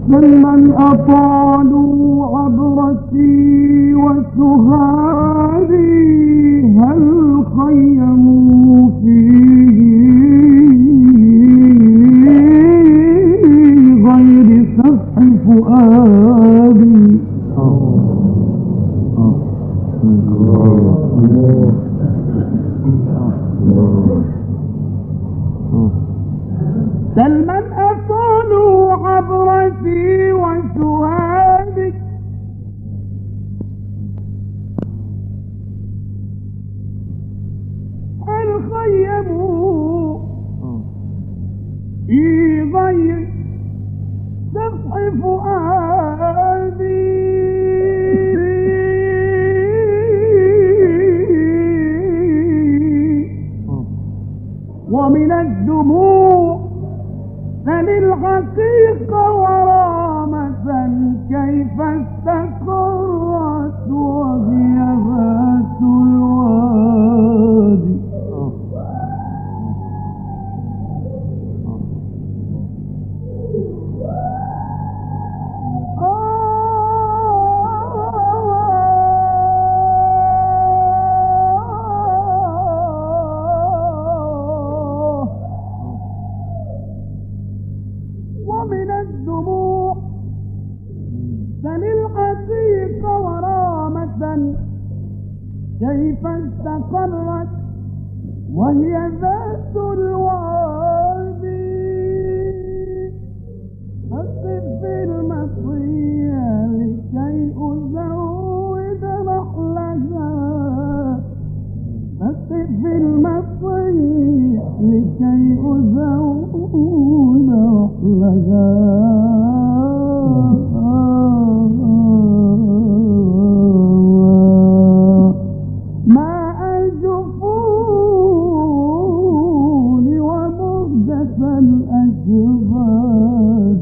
ممن أطالوا عبرتي وسهادي هل خيموا فيه غير سفح فؤادي. سلما أطالوا عبرتي وسهادي هل خيموا في غير سفح فؤادي. ومن الدموع للحقيقة ورامة كيف استقرت وهي ذات الوادي. ومن الدموع للحقيقة ورامة كيف استقرت وهي ذات الوادي. أقف في المطية لكي أزود نحلها. أقف في المطية لكي أزود نحلها. ماء الجفون ومهجة الأجباد.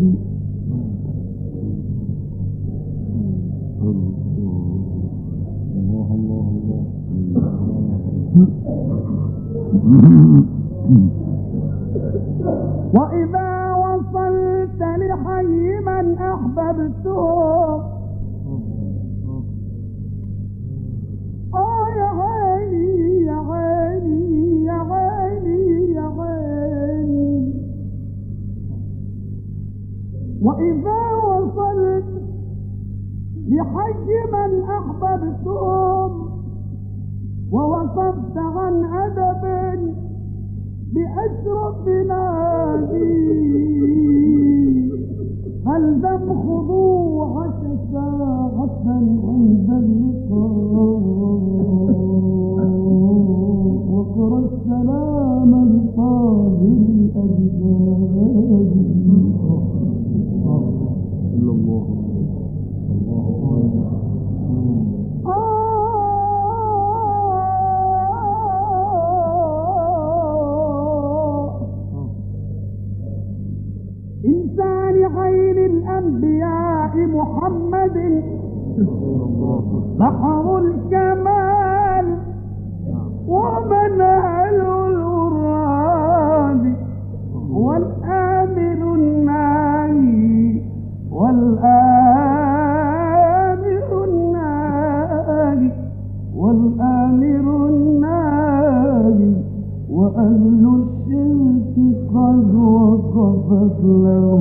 الله الله الله. وإذا وصلت لحي من أحببته يا عيني يا عيني يا عيني يا عيني. وإذا وصلت لحي من أحببتهم ووصفت عن أدب بأشرف نادي فالزم خضوعك ساعة عند اللقاء واقرأ السلام لطاهر الأجداد. إلا الله إنسان عين الأنبياء محمد بحر الكمال ومنهل الوراد والآمر الناهي والآمر الناهي والآمر الناهي وأهل الشرك قد وقفت له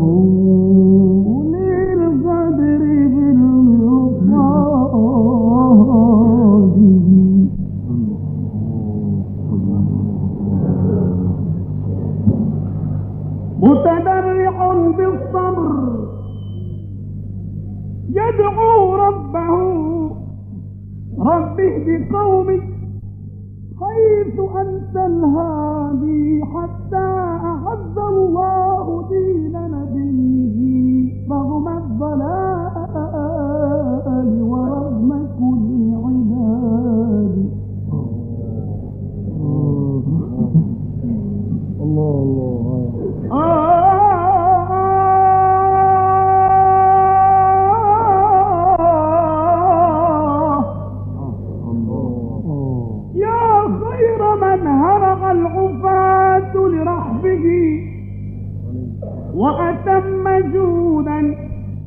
للقدر بالوقاد. متدرع بالصبر يدعو ربه رب اهد قومي حيث أنت الهادي حتى أعز الله دين نبيه رغم الضلال ورغم كل عباد. الله الله العفاة لرحبه وأتم جودا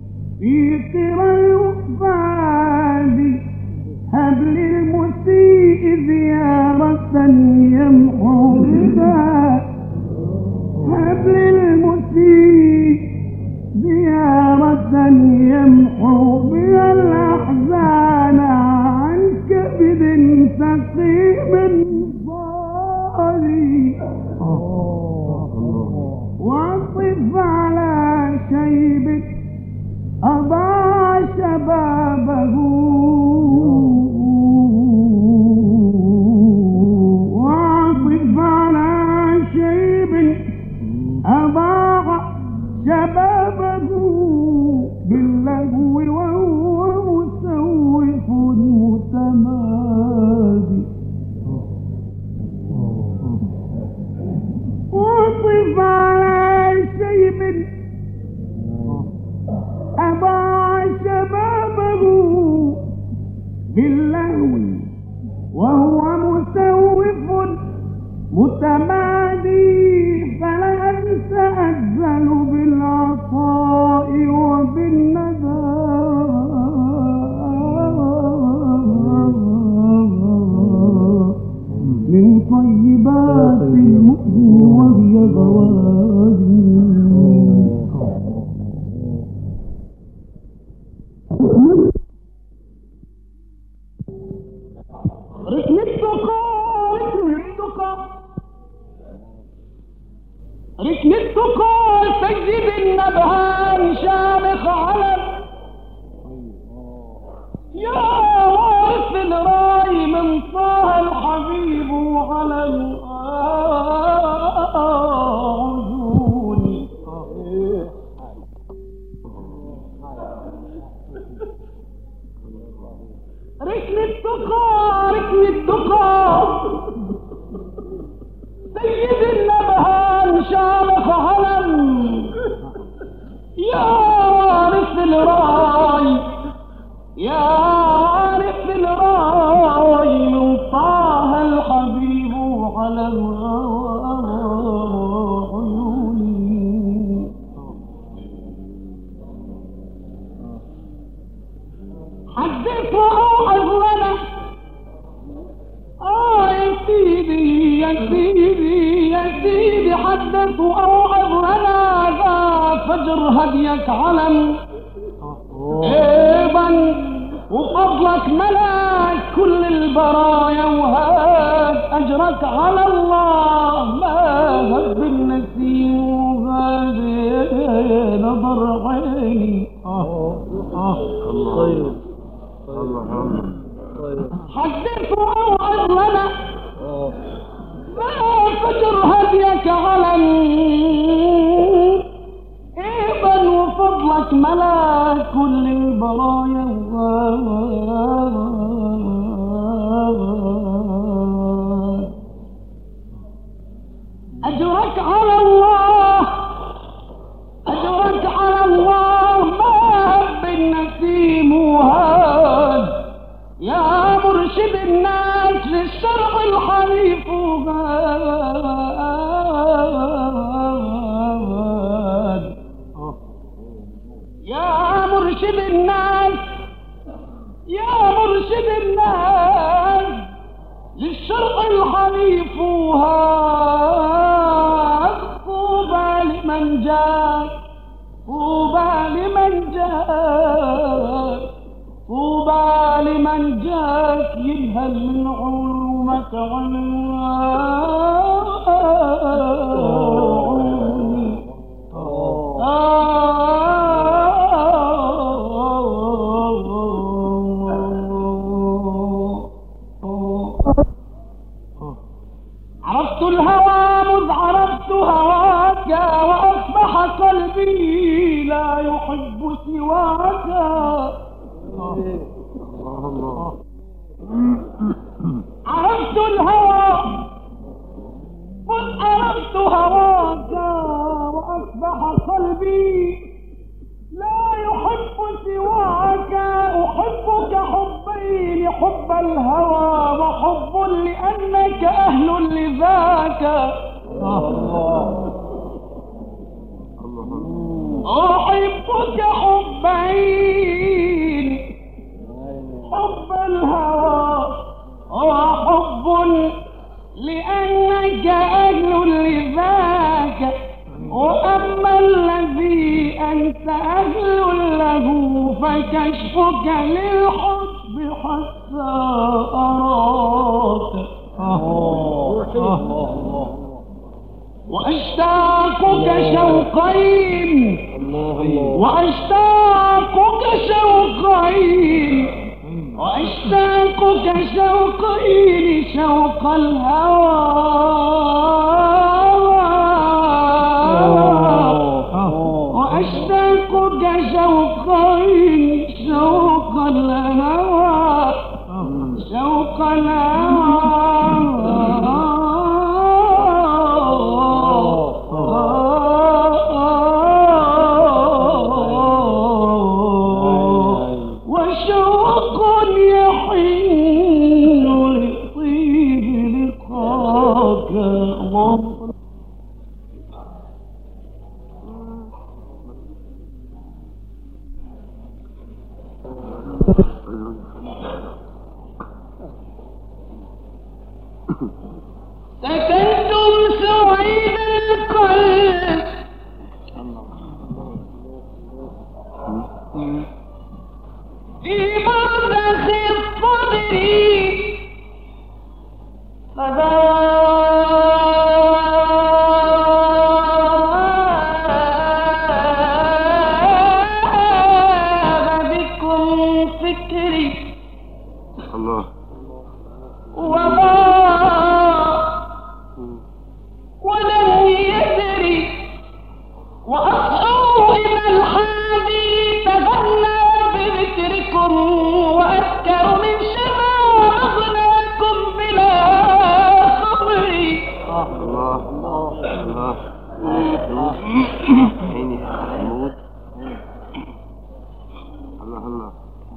وعطف على شيب أضاع شبابه وعطف على شيب أضاع شبابه باللهو وهو مسوف متمادي وعطف على شيب أضاع شبابه باللهو وهو مسوف متمادي فلا أنسى أجزل بالعطاء وبالندى من طيبات المؤمن وهي غوادي ركن التقى سيد النبهان شامخ علم يا وارث الراي من طه الحبيب علم عيوني ركن التقى سيد النبهان شامخ علم يا وارث الراي يا وارث الراي من طه الحبيب علم عيوني حدث وأوعظ لنا يا سيدي حدث وأوعظ لنا ذا فجر هديك علم ايضا وفضلك ملاك كل البرايا وهات اجرك على الله ما هب النسيم وغادي نظر عيني طيب الله حدث وأوعظ لنا ما فجر هديك علم ايضا وفضلك ملاك كل البرايا اجرك على الله اجرك على الله ما هب النسيم وهاد يا مرشد الناس للشرع الحنيف غاد يا مرشد الناس يا مرشد الناس للشرع الحنيف هاد طوبى لمن جاء طوبى لمن جاء طوبى لمن جاك ينهل من علومك عيوني عرفت الهوى مذ عرفت هواك وأصبح قلبي لا يحب سواك عرفت الهوى قد عرفت هواك وأصبح قلبي لا يحب سواك أحبك حبين حب الهوى وحب لأنك أهل لذاك أحبك حبين حب الهوى وحب لأنك أهل لذاك وأما الذي أنت أهل له فكشفك للحب حتى أراك وأشتاقك شوقين وأشتاقك شوقين وأشتاقك شوقين شوق الهوى وأشتاقك شوقين شوق الهوى شوق وشوق يحن لطيب لقاك سكنتم سعيد القلب في برزخ الصدر فذاب بكم فكري الله ولم يدري وأصحوا إلى الحادي تغنى بذكركم وأذكر من شفا أغناكم بلا صبر الله الله عيني حمود الله الله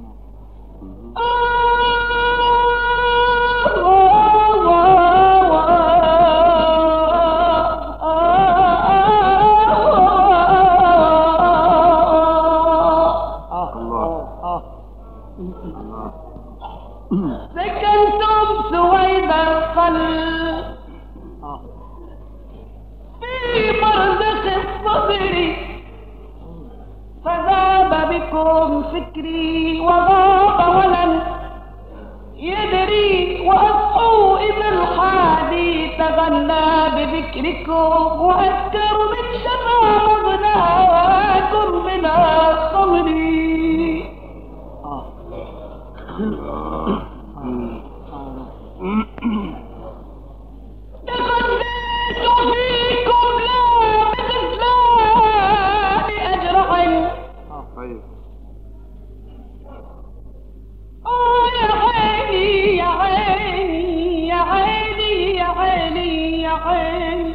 سكنتم سويد القلب في برزخ الصدر فذاب بكم فكري وغاب ولم يدري وأصحوا إذا الحادي تغنى بذكركم وأذكر من شفا مغناكم بلا صبر تغنيت فيكم لا بغزلان أجرع طيب يا عيني يا عيني يا عيني يا عيني يا عيني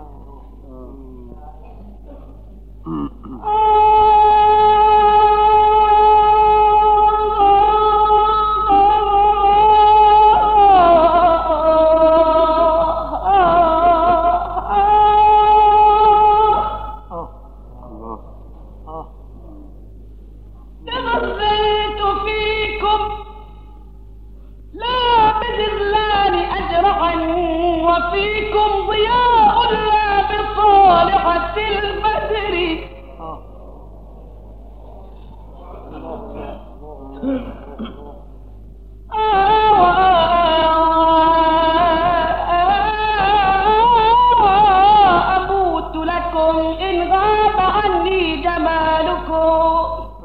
تغذيت فيكم لا بذلان أجرعا وفيكم ضياء لا بصالحة البدر أموت لكم إن غاب عني جمالكم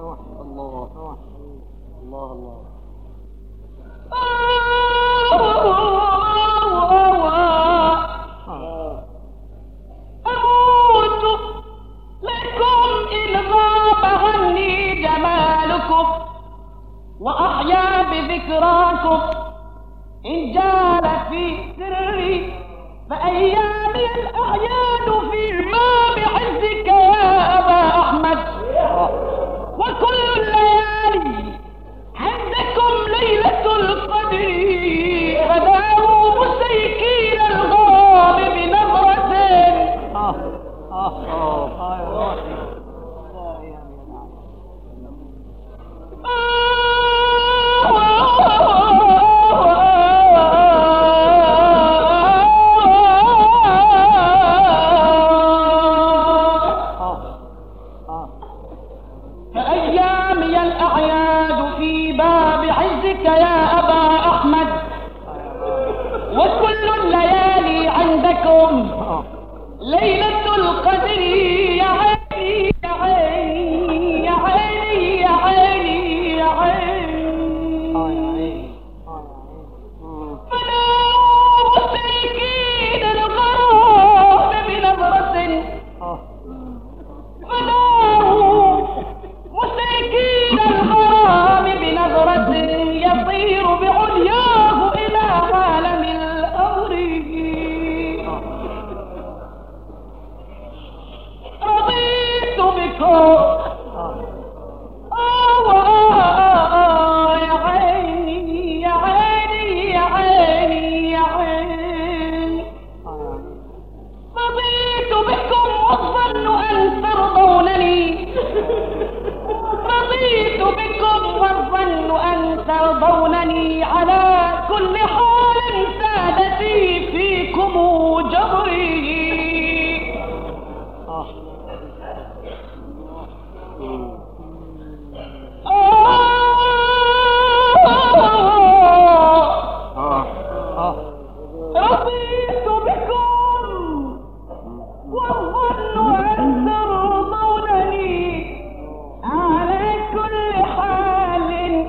أموت لكم إن غاب عني جمالكم وأحيا بذكراكم إن جال في سري فأيامي الأعياد فيما بعزك يا أبا أحمد وكل الليالي عندكم ليلة القدر غداوا مسيكين الغرام بنظرة فأيامي الأعياد في باب عزك يا أبا أحمد وكل الليالي عندكم ليلة القدر يا عيني يا عيني يا عيني يا عيني يا عيني فلا مسلكين الغرام بنظرة مسلكين الغرام بنظرة يطير بعلياه إلى عالم الأمر رضيت بكم يا عيني يا عيني يا عيني يا عيني رضيت بكم والظن أن ترضونني رضيت بكم والظن أن ترضونني على كل حال سادتي فيكم جبري رضيت بكم والظن أن ترضونني على كل حال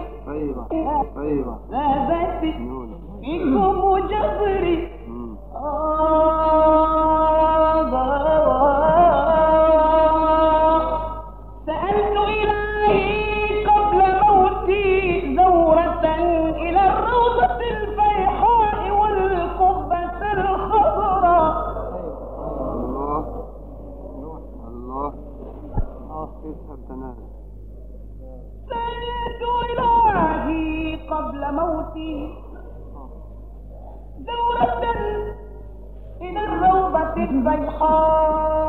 سادتي فيكم جبري سألت إلهي قبل موتي زورة إلى الروضة الفيحاء والقبة الخضراء سألت إلهي قبل موتي زورة إلى الروضة الفيحاء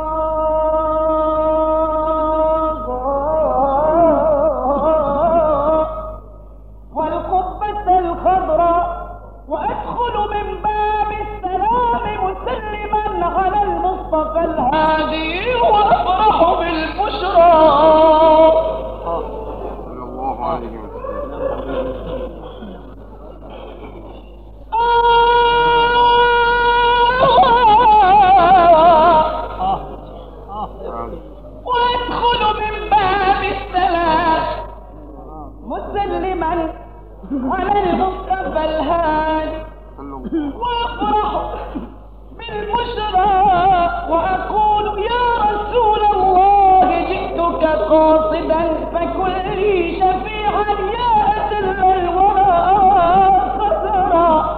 والقبة الخضراء وأدخل من باب السلام مسلما على المصطفى الهادي وأفرح بالبشرى صلى الله عليه وسلم. وأدخل من باب السلام مسلما على المصطفى الهادي وأفرح بالبشرى وأقول يا رسول الله جئتك قاصدا فكن لي شفيعا يا أسل الورى خسرا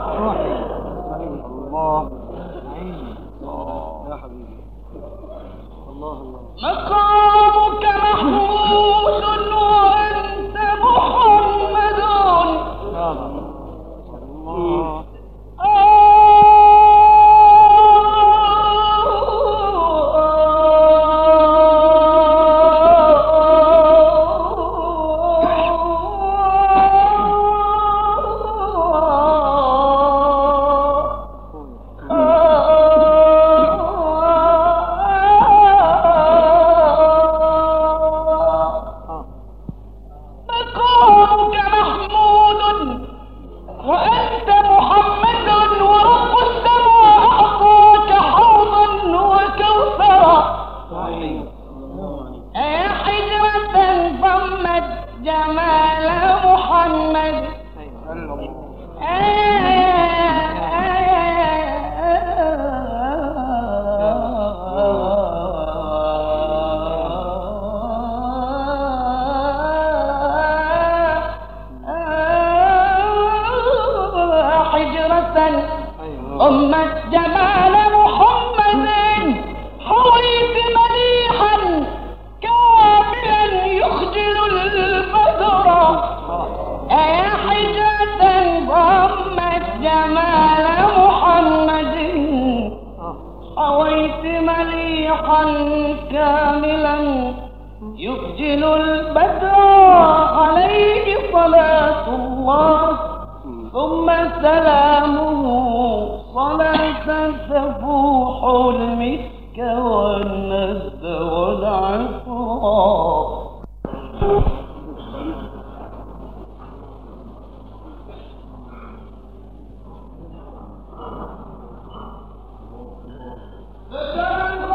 الله يا حبيبي الله مقامك محمود وأنت محمد الله مقامك محمود وأنت محمد ورب السماء أعطاك حوضا وكوثرا يا حجرة ضمت جمال محمد أمة جمال محمد حويت مليحا كاملا يخجل البدر يا حجة ضمت جمال محمد حويت مليحا كاملا يخجل البدر عليه صلاة الله ثم سلامه صلاة تفوح المسك والند والعطر فكان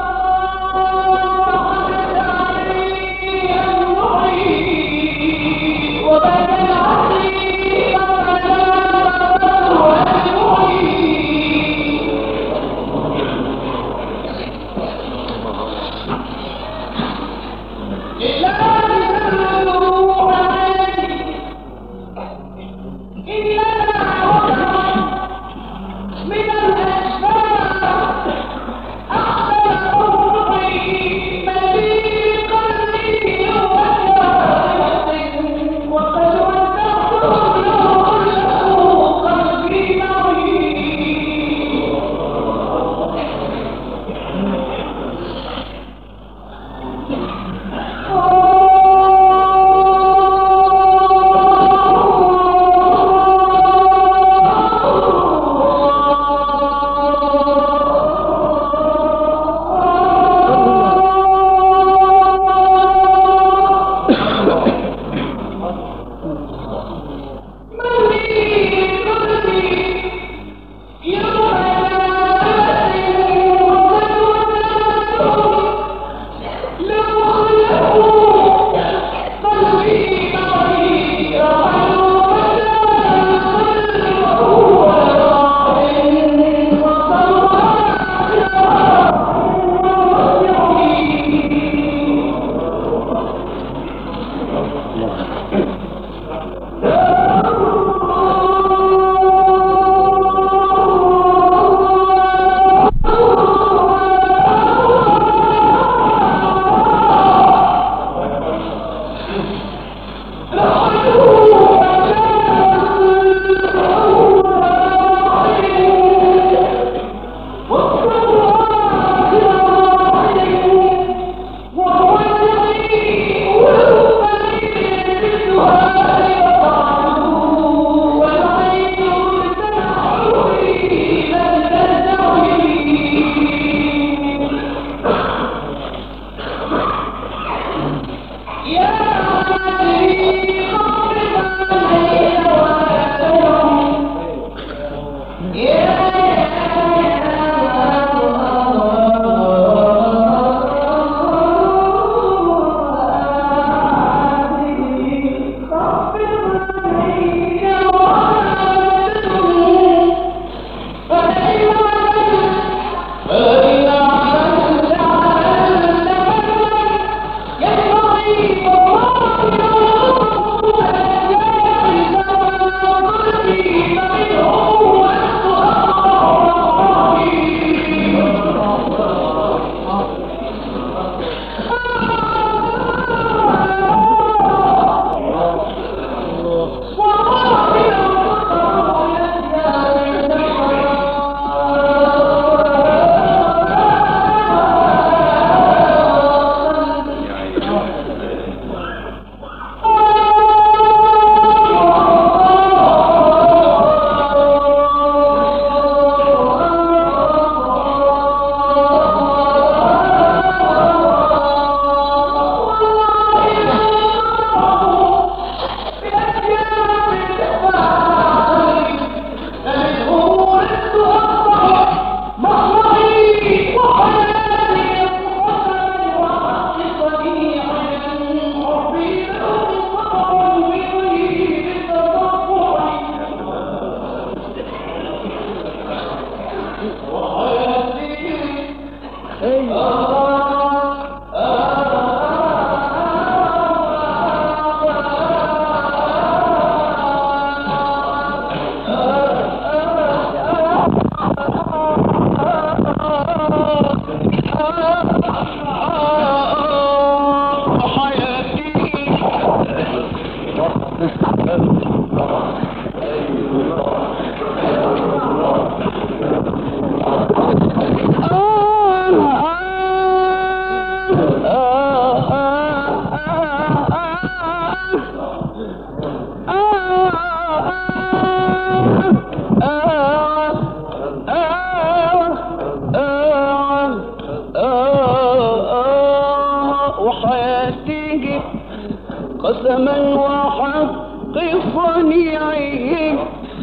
وحياتي قسما وحق صنيعهم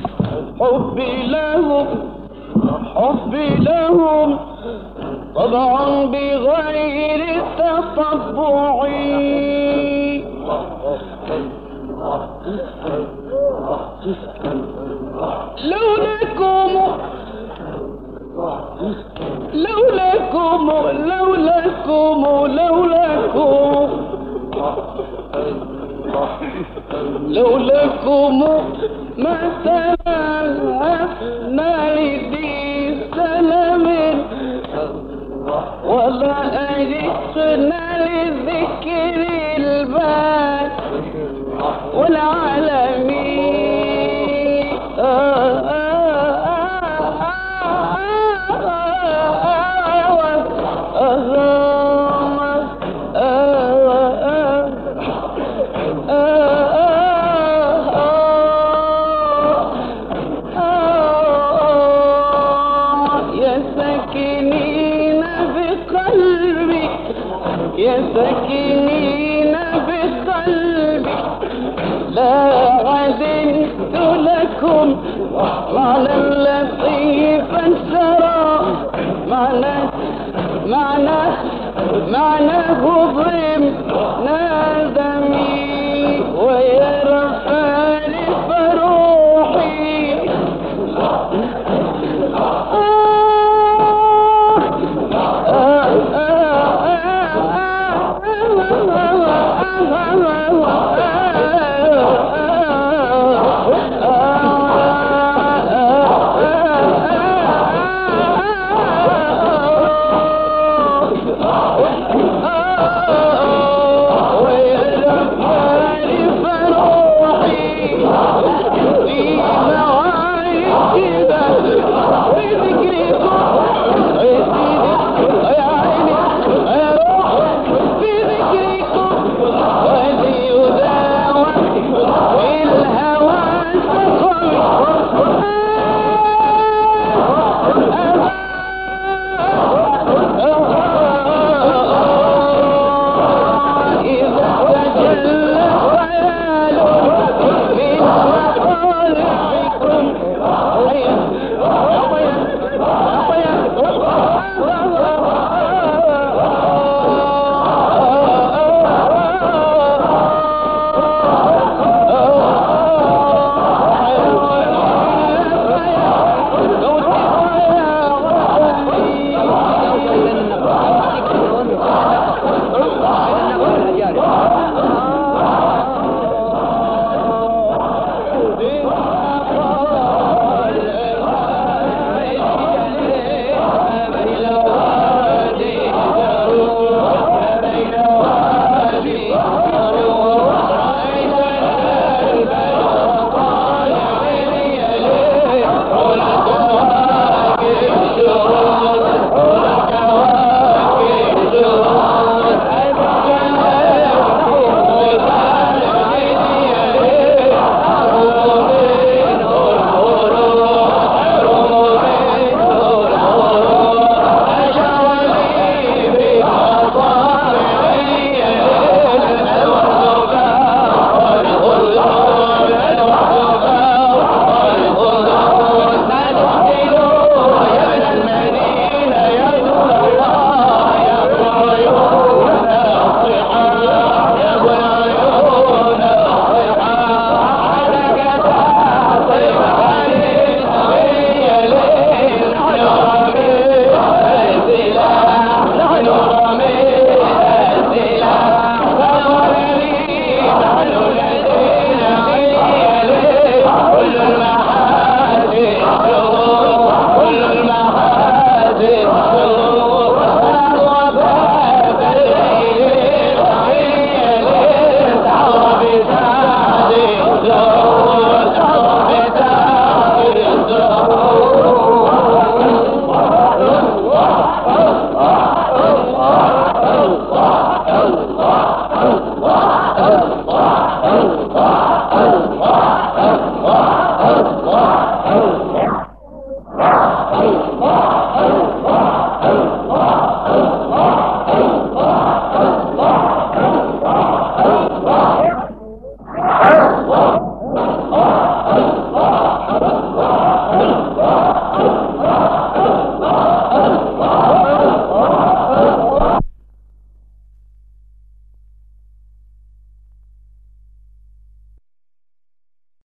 حبي لهم طبعا بغير تطبع لولاكم ما تلهفنا لذي سلام ولا أجئنا لذكر الباب والعالمين يا ساكنين بقلبي لا عدلت لكم معنى لطيفا سرى معناه ضم نادى